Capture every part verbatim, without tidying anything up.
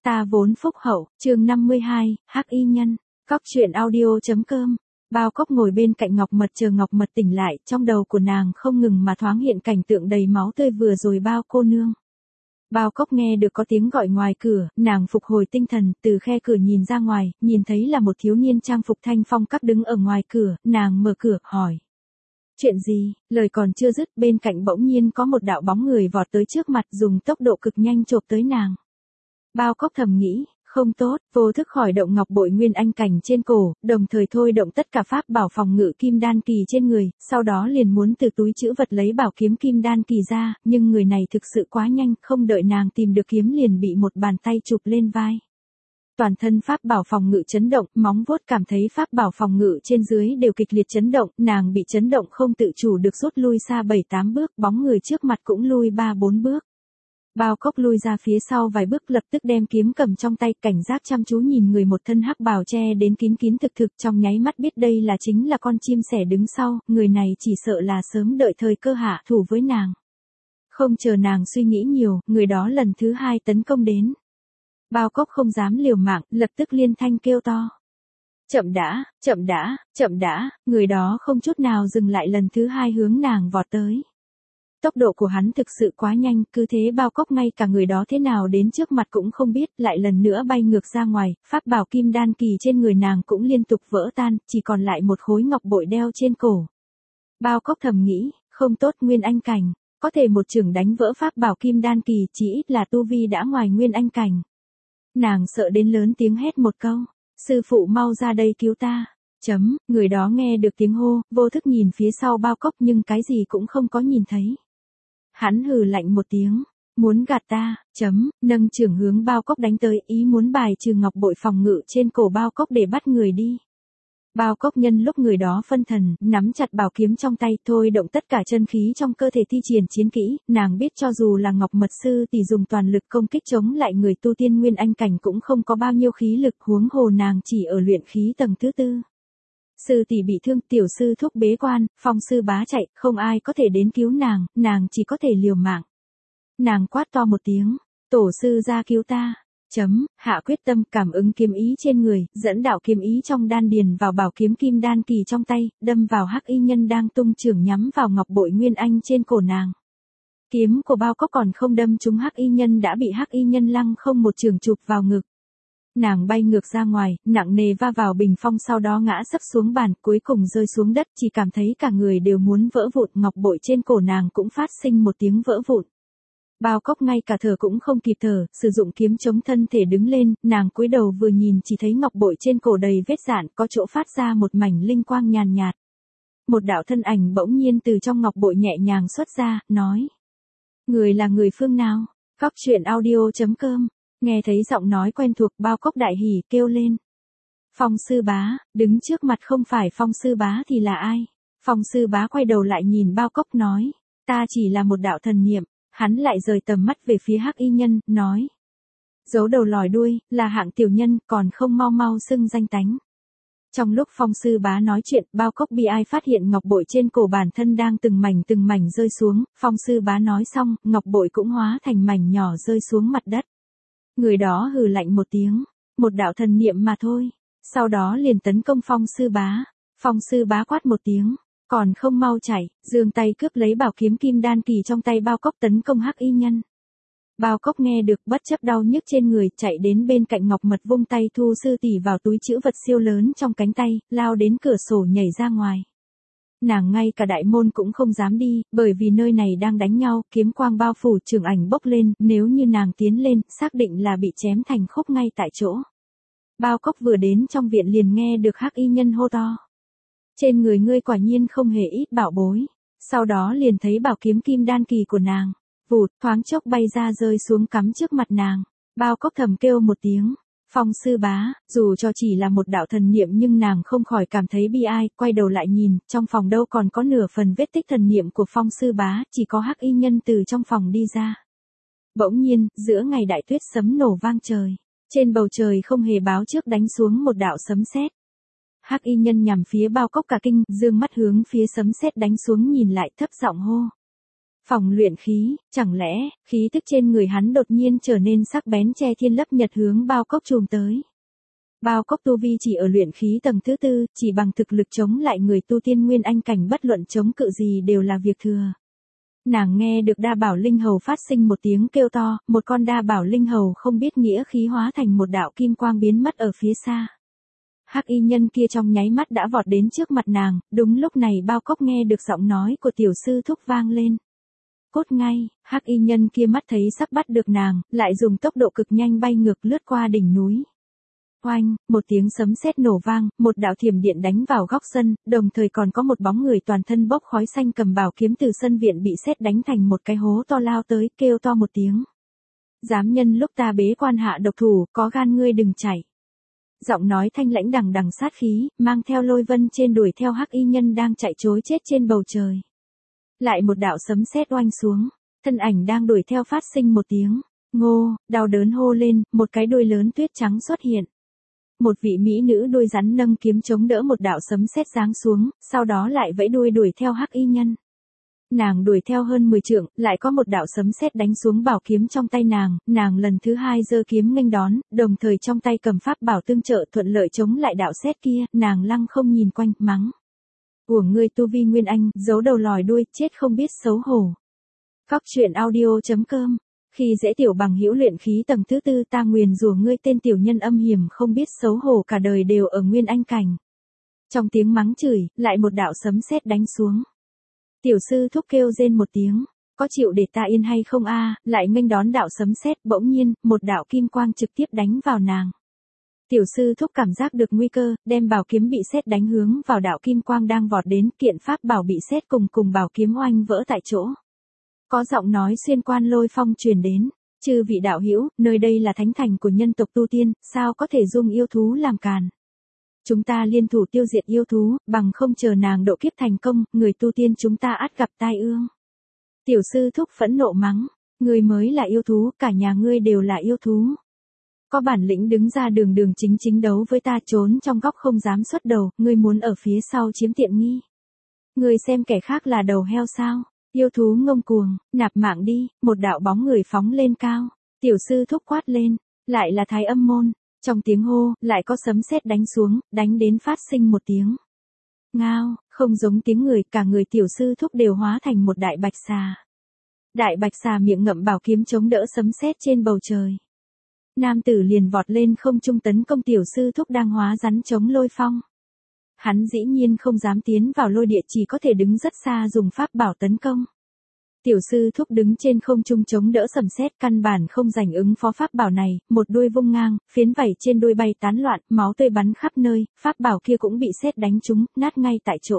Ta vốn phúc hậu, chương năm mươi hai, Hắc y nhân, cóc truyện audio.com. Bao Cốc ngồi bên cạnh Ngọc Mật chờ Ngọc Mật tỉnh lại, trong đầu của nàng không ngừng mà thoáng hiện cảnh tượng đầy máu tươi vừa rồi Bao cô nương. Bao Cốc nghe được có tiếng gọi ngoài cửa, nàng phục hồi tinh thần, từ khe cửa nhìn ra ngoài, nhìn thấy là một thiếu niên trang phục thanh phong các đứng ở ngoài cửa, nàng mở cửa, hỏi. Chuyện gì, lời còn chưa dứt, bên cạnh bỗng nhiên có một đạo bóng người vọt tới trước mặt dùng tốc độ cực nhanh chộp tới nàng. Bao Cốc thầm nghĩ, không tốt, vô thức khỏi động ngọc bội nguyên anh cảnh trên cổ, đồng thời thôi động tất cả pháp bảo phòng ngự kim đan kỳ trên người, sau đó liền muốn từ túi trữ vật lấy bảo kiếm kim đan kỳ ra, nhưng người này thực sự quá nhanh, không đợi nàng tìm được kiếm liền bị một bàn tay chụp lên vai. Toàn thân pháp bảo phòng ngự chấn động, móng vuốt cảm thấy pháp bảo phòng ngự trên dưới đều kịch liệt chấn động, nàng bị chấn động không tự chủ được rút lui xa bảy tám bước, bóng người trước mặt cũng lui ba bốn bước. Bao Cốc lui ra phía sau vài bước lập tức đem kiếm cầm trong tay, cảnh giác chăm chú nhìn người một thân hắc bào che đến kín kín thực thực, trong nháy mắt biết đây là chính là con chim sẻ đứng sau, người này chỉ sợ là sớm đợi thời cơ hạ thủ với nàng. Không chờ nàng suy nghĩ nhiều, người đó lần thứ hai tấn công đến. Bao Cốc không dám liều mạng, lập tức liên thanh kêu to. Chậm đã, chậm đã, chậm đã, người đó không chút nào dừng lại lần thứ hai hướng nàng vọt tới. Tốc độ của hắn thực sự quá nhanh, cứ thế Bao Cốc ngay cả người đó thế nào đến trước mặt cũng không biết, lại lần nữa bay ngược ra ngoài, pháp bảo kim đan kỳ trên người nàng cũng liên tục vỡ tan, chỉ còn lại một khối ngọc bội đeo trên cổ. Bao Cốc thầm nghĩ, không tốt, nguyên anh cảnh, có thể một chưởng đánh vỡ pháp bảo kim đan kỳ, chỉ ít là tu vi đã ngoài nguyên anh cảnh. Nàng sợ đến lớn tiếng hét một câu, sư phụ mau ra đây cứu ta. Chấm, người đó nghe được tiếng hô, vô thức nhìn phía sau Bao Cốc nhưng cái gì cũng không có nhìn thấy. Hắn hừ lạnh một tiếng, muốn gạt ta, chấm, nâng chưởng hướng Bao Cốc đánh tới, ý muốn bài trừ ngọc bội phòng ngự trên cổ Bao Cốc để bắt người đi. Bao Cốc nhân lúc người đó phân thần, nắm chặt bảo kiếm trong tay, thôi động tất cả chân khí trong cơ thể thi triển chiến kỹ, nàng biết cho dù là Ngọc Mật sư thì dùng toàn lực công kích chống lại người tu tiên nguyên anh cảnh cũng không có bao nhiêu khí lực, huống hồ nàng chỉ ở luyện khí tầng thứ tư. Sư tỷ bị thương, tiểu sư thúc bế quan, phong sư bá chạy, không ai có thể đến cứu nàng, nàng chỉ có thể liều mạng. Nàng quát to một tiếng, tổ sư ra cứu ta. Chấm, hạ quyết tâm, cảm ứng kiếm ý trên người, dẫn đạo kiếm ý trong đan điền vào bảo kiếm kim đan kỳ trong tay, đâm vào hắc y nhân đang tung chưởng nhắm vào ngọc bội nguyên anh trên cổ nàng. Kiếm của Bao Cốc còn không đâm trúng hắc y nhân đã bị hắc y nhân lăng không một chưởng chụp vào ngực. Nàng bay ngược ra ngoài, nặng nề va vào bình phong, sau đó ngã sấp xuống bàn, cuối cùng rơi xuống đất, chỉ cảm thấy cả người đều muốn vỡ vụn, ngọc bội trên cổ nàng cũng phát sinh một tiếng vỡ vụn. Bao Cốc ngay cả thở cũng không kịp thở, sử dụng kiếm chống thân thể đứng lên, nàng cúi đầu vừa nhìn chỉ thấy ngọc bội trên cổ đầy vết rạn, có chỗ phát ra một mảnh linh quang nhàn nhạt. Một đạo thân ảnh bỗng nhiên từ trong ngọc bội nhẹ nhàng xuất ra, nói. Người là người phương nào? Cóc truyện audio.com. Nghe thấy giọng nói quen thuộc, Bao Cốc đại hỉ kêu lên. Phong sư bá, đứng trước mặt không phải phong sư bá thì là ai? Phong sư bá quay đầu lại nhìn Bao Cốc nói. Ta chỉ là một đạo thần niệm. Hắn lại rời tầm mắt về phía hắc y nhân, nói. Giấu đầu lòi đuôi, là hạng tiểu nhân, còn không mau mau xưng danh tánh. Trong lúc phong sư bá nói chuyện, Bao Cốc bi ai phát hiện ngọc bội trên cổ bản thân đang từng mảnh từng mảnh rơi xuống, phong sư bá nói xong, ngọc bội cũng hóa thành mảnh nhỏ rơi xuống mặt đất. Người đó hừ lạnh một tiếng, một đạo thần niệm mà thôi, sau đó liền tấn công phong sư bá. Phong sư bá quát một tiếng. Còn không mau chạy, giương tay cướp lấy bảo kiếm kim đan kỳ trong tay Bao Cốc tấn công hắc y nhân. Bao Cốc nghe được bất chấp đau nhức trên người, chạy đến bên cạnh Ngọc Mật vung tay thu sư tỷ vào túi trữ vật siêu lớn trong cánh tay, lao đến cửa sổ nhảy ra ngoài. Nàng ngay cả đại môn cũng không dám đi, bởi vì nơi này đang đánh nhau, kiếm quang bao phủ, trường ảnh bốc lên, nếu như nàng tiến lên, xác định là bị chém thành khúc ngay tại chỗ. Bao Cốc vừa đến trong viện liền nghe được hắc y nhân hô to. Trên người ngươi quả nhiên không hề ít bảo bối. Sau đó liền thấy bảo kiếm kim đan kỳ của nàng, vụt, thoáng chốc bay ra rơi xuống cắm trước mặt nàng. Bao Cốc thầm kêu một tiếng, phong sư bá, dù cho chỉ là một đạo thần niệm nhưng nàng không khỏi cảm thấy bi ai, quay đầu lại nhìn, trong phòng đâu còn có nửa phần vết tích thần niệm của phong sư bá, chỉ có hắc y nhân từ trong phòng đi ra. Bỗng nhiên, giữa ngày đại tuyết sấm nổ vang trời, trên bầu trời không hề báo trước đánh xuống một đạo sấm sét. Hắc y nhân nhằm phía Bao Cốc cả kinh, dương mắt hướng phía sấm sét đánh xuống nhìn lại thấp giọng hô. Phòng luyện khí, chẳng lẽ, khí tức trên người hắn đột nhiên trở nên sắc bén che thiên lấp nhật hướng Bao Cốc chùm tới. Bao Cốc tu vi chỉ ở luyện khí tầng thứ tư, chỉ bằng thực lực chống lại người tu tiên nguyên anh cảnh bất luận chống cự gì đều là việc thừa. Nàng nghe được đa bảo linh hầu phát sinh một tiếng kêu to, một con đa bảo linh hầu không biết nghĩa khí hóa thành một đạo kim quang biến mất ở phía xa. Hắc y nhân kia trong nháy mắt đã vọt đến trước mặt nàng, đúng lúc này Bao Cốc nghe được giọng nói của tiểu sư thúc vang lên. Cốt ngay, hắc y nhân kia mắt thấy sắp bắt được nàng, lại dùng tốc độ cực nhanh bay ngược lướt qua đỉnh núi. Oanh, một tiếng sấm sét nổ vang, một đạo thiểm điện đánh vào góc sân, đồng thời còn có một bóng người toàn thân bốc khói xanh cầm bảo kiếm từ sân viện bị sét đánh thành một cái hố to lao tới, kêu to một tiếng. Dám nhân lúc ta bế quan hạ độc thủ, có gan ngươi đừng chạy. Giọng nói thanh lãnh đằng đằng sát khí, mang theo lôi vân trên đuổi theo hắc y nhân đang chạy trối chết trên bầu trời. Lại một đạo sấm sét oanh xuống, thân ảnh đang đuổi theo phát sinh một tiếng. Ngô, đau đớn hô lên, một cái đuôi lớn tuyết trắng xuất hiện. Một vị mỹ nữ đuôi rắn nâng kiếm chống đỡ một đạo sấm sét giáng xuống, sau đó lại vẫy đuôi đuổi theo hắc y nhân. Nàng đuổi theo hơn mười trượng, lại có một đạo sấm sét đánh xuống bảo kiếm trong tay nàng, nàng lần thứ hai giơ kiếm nghênh đón, đồng thời trong tay cầm pháp bảo tương trợ thuận lợi chống lại đạo sét kia, nàng lăng không nhìn quanh, mắng. Của ngươi tu vi nguyên anh, giấu đầu lòi đuôi, chết không biết xấu hổ. Cóc truyện audio chấm com. Khi dễ tiểu bằng hữu luyện khí tầng thứ tư, ta nguyền rủa ngươi tên tiểu nhân âm hiểm không biết xấu hổ cả đời đều ở nguyên anh cảnh. Trong tiếng mắng chửi, lại một đạo sấm sét đánh xuống. Tiểu sư thúc kêu rên một tiếng, có chịu để ta yên hay không a? Lại nghênh đón đạo sấm sét, bỗng nhiên, một đạo kim quang trực tiếp đánh vào nàng. Tiểu sư thúc cảm giác được nguy cơ, đem bảo kiếm bị sét đánh hướng vào đạo kim quang đang vọt đến, kiện pháp bảo bị sét cùng cùng bảo kiếm oanh vỡ tại chỗ. Có giọng nói xuyên quan lôi phong truyền đến, chư vị đạo hữu, nơi đây là thánh thành của nhân tộc tu tiên, sao có thể dung yêu thú làm càn. Chúng ta liên thủ tiêu diệt yêu thú, bằng không chờ nàng độ kiếp thành công, người tu tiên chúng ta ắt gặp tai ương. Tiểu sư thúc phẫn nộ mắng, ngươi mới là yêu thú, cả nhà ngươi đều là yêu thú. Có bản lĩnh đứng ra đường đường chính chính đấu với ta, trốn trong góc không dám xuất đầu, ngươi muốn ở phía sau chiếm tiện nghi. Ngươi xem kẻ khác là đầu heo sao? Yêu thú ngông cuồng, nạp mạng đi, một đạo bóng người phóng lên cao. Tiểu sư thúc quát lên, lại là Thái Âm môn. Trong tiếng hô, lại có sấm sét đánh xuống, đánh đến phát sinh một tiếng. Ngao, không giống tiếng người, cả người tiểu sư thúc đều hóa thành một đại bạch xà. Đại bạch xà miệng ngậm bảo kiếm chống đỡ sấm sét trên bầu trời. Nam tử liền vọt lên không trung tấn công tiểu sư thúc đang hóa rắn chống lôi phong. Hắn dĩ nhiên không dám tiến vào lôi địa, chỉ có thể đứng rất xa dùng pháp bảo tấn công. Tiểu sư thúc đứng trên không trung chống đỡ sấm sét, căn bản không dành ứng phó pháp bảo này, một đuôi vung ngang, phiến vảy trên đuôi bay tán loạn, máu tươi bắn khắp nơi, pháp bảo kia cũng bị sét đánh trúng, nát ngay tại chỗ.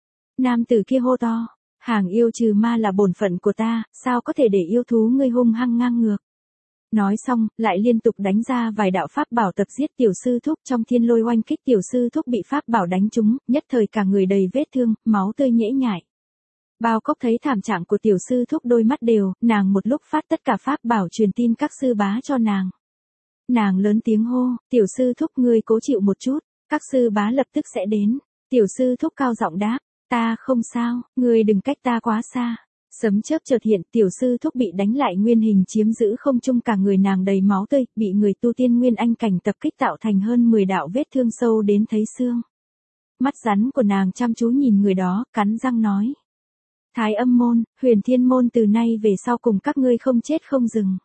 Nam tử kia hô to, hàng yêu trừ ma là bổn phận của ta, sao có thể để yêu thú ngươi hung hăng ngang ngược. Nói xong, lại liên tục đánh ra vài đạo pháp bảo tập giết tiểu sư thúc, trong thiên lôi oanh kích tiểu sư thúc bị pháp bảo đánh trúng, nhất thời cả người đầy vết thương, máu tươi nhễ nhại. Bao Cốc thấy thảm trạng của tiểu sư thúc đôi mắt đều, nàng một lúc phát tất cả pháp bảo truyền tin các sư bá cho nàng. Nàng lớn tiếng hô, tiểu sư thúc ngươi cố chịu một chút, các sư bá lập tức sẽ đến. Tiểu sư thúc cao giọng đáp, ta không sao, ngươi đừng cách ta quá xa. Sấm chớp chợt hiện, tiểu sư thúc bị đánh lại nguyên hình chiếm giữ không trung, cả người nàng đầy máu tươi, bị người tu tiên nguyên anh cảnh tập kích tạo thành hơn mười đạo vết thương sâu đến thấy xương. Mắt rắn của nàng chăm chú nhìn người đó, cắn răng nói. Thái Âm môn, Huyền Thiên môn từ nay về sau cùng các ngươi không chết không dừng.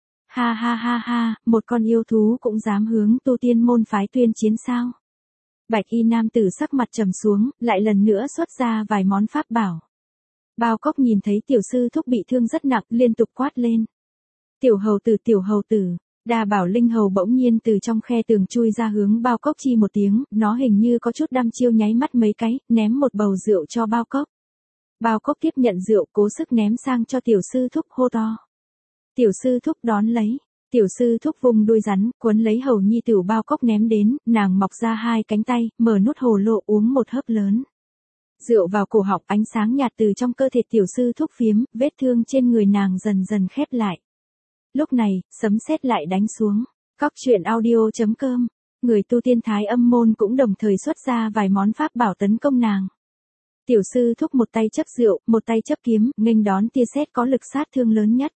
Ha ha ha ha, một con yêu thú cũng dám hướng tu tiên môn phái tuyên chiến sao? Bạch y nam tử sắc mặt trầm xuống, lại lần nữa xuất ra vài món pháp bảo. Bao Cốc nhìn thấy tiểu sư thúc bị thương rất nặng, liên tục quát lên. Tiểu hầu tử, tiểu hầu tử. Đa bảo linh hầu bỗng nhiên từ trong khe tường chui ra hướng Bao Cốc chi một tiếng, nó hình như có chút đăm chiêu nháy mắt mấy cái, ném một bầu rượu cho Bao Cốc. Bao Cốc tiếp nhận rượu, cố sức ném sang cho tiểu sư thúc, hô to. Tiểu sư thúc đón lấy. Tiểu sư thúc vùng đuôi rắn, quấn lấy hầu nhi tiểu Bao Cốc ném đến, nàng mọc ra hai cánh tay, mở nút hồ lô uống một hớp lớn. Rượu vào cổ họng, ánh sáng nhạt từ trong cơ thể tiểu sư thúc phiếm, vết thương trên người nàng dần dần khép lại. Lúc này, sấm sét lại đánh xuống. Cóc truyện audio chấm com. Người tu tiên Thái Âm môn cũng đồng thời xuất ra vài món pháp bảo tấn công nàng. Tiểu sư thúc một tay chấp rượu, một tay chấp kiếm, nghênh đón tia sét có lực sát thương lớn nhất.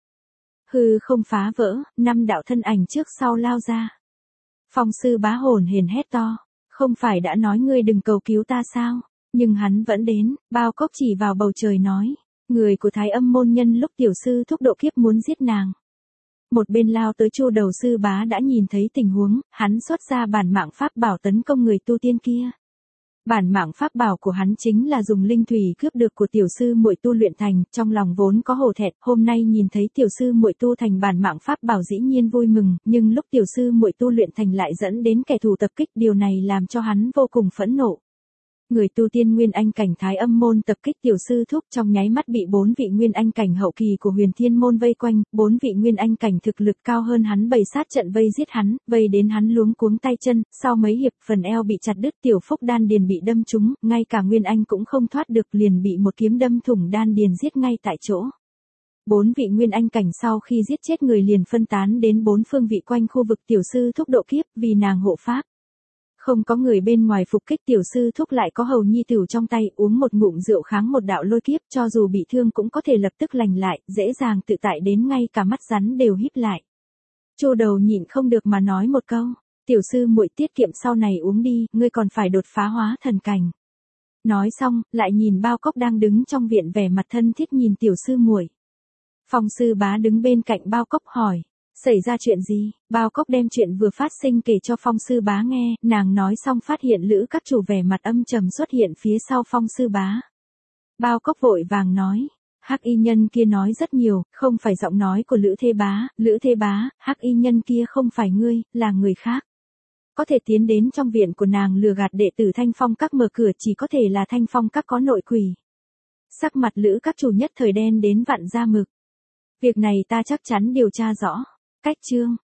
Hư không phá vỡ, năm đạo thân ảnh trước sau lao ra. Phong sư bá hồn hển hét to, không phải đã nói ngươi đừng cầu cứu ta sao? Nhưng hắn vẫn đến, bao cốc chỉ vào bầu trời nói, người của Thái Âm môn nhân lúc tiểu sư thúc độ kiếp muốn giết nàng. Một bên lao tới Chu đầu sư bá đã nhìn thấy tình huống, hắn xuất ra bản mạng pháp bảo tấn công người tu tiên kia. Bản mạng pháp bảo của hắn chính là dùng linh thủy cướp được của tiểu sư muội tu luyện thành, trong lòng vốn có hổ thẹn, hôm nay nhìn thấy tiểu sư muội tu thành bản mạng pháp bảo dĩ nhiên vui mừng, nhưng lúc tiểu sư muội tu luyện thành lại dẫn đến kẻ thù tập kích, điều này làm cho hắn vô cùng phẫn nộ. Người tu tiên Nguyên Anh cảnh Thái Âm môn tập kích tiểu sư thúc, trong nháy mắt bị bốn vị Nguyên Anh cảnh hậu kỳ của Huyền Thiên môn vây quanh, bốn vị Nguyên Anh cảnh thực lực cao hơn hắn bày sát trận vây giết hắn, vây đến hắn luống cuống tay chân, sau mấy hiệp phần eo bị chặt đứt, tiểu phúc đan điền bị đâm trúng, ngay cả Nguyên Anh cũng không thoát được, liền bị một kiếm đâm thủng đan điền giết ngay tại chỗ. Bốn vị Nguyên Anh cảnh sau khi giết chết người liền phân tán đến bốn phương vị quanh khu vực tiểu sư thúc độ kiếp, vì nàng hộ pháp. Không có người bên ngoài phục kích, tiểu sư thúc lại có hầu nhi tử trong tay, uống một ngụm rượu kháng một đạo lôi kiếp, cho dù bị thương cũng có thể lập tức lành lại, dễ dàng tự tại đến ngay cả mắt rắn đều híp lại. Chu đầu nhịn không được mà nói một câu, tiểu sư muội tiết kiệm sau này uống đi, ngươi còn phải đột phá hóa thần cảnh. Nói xong, lại nhìn bao cốc đang đứng trong viện vẻ mặt thân thiết nhìn tiểu sư muội. Phong sư bá đứng bên cạnh bao cốc hỏi, xảy ra chuyện gì? Bao cốc đem chuyện vừa phát sinh kể cho phong sư bá nghe, nàng nói xong phát hiện Lữ các chủ vẻ mặt âm trầm xuất hiện phía sau phong sư bá. Bao cốc vội vàng nói, hắc y nhân kia nói rất nhiều, không phải giọng nói của Lữ Thế Bá, Lữ Thế Bá, hắc y nhân kia không phải ngươi, là người khác. Có thể tiến đến trong viện của nàng lừa gạt đệ tử Thanh Phong các mở cửa chỉ có thể là Thanh Phong các có nội quỷ. Sắc mặt Lữ các chủ nhất thời đen đến vặn ra mực. Việc này ta chắc chắn điều tra rõ. Cách chương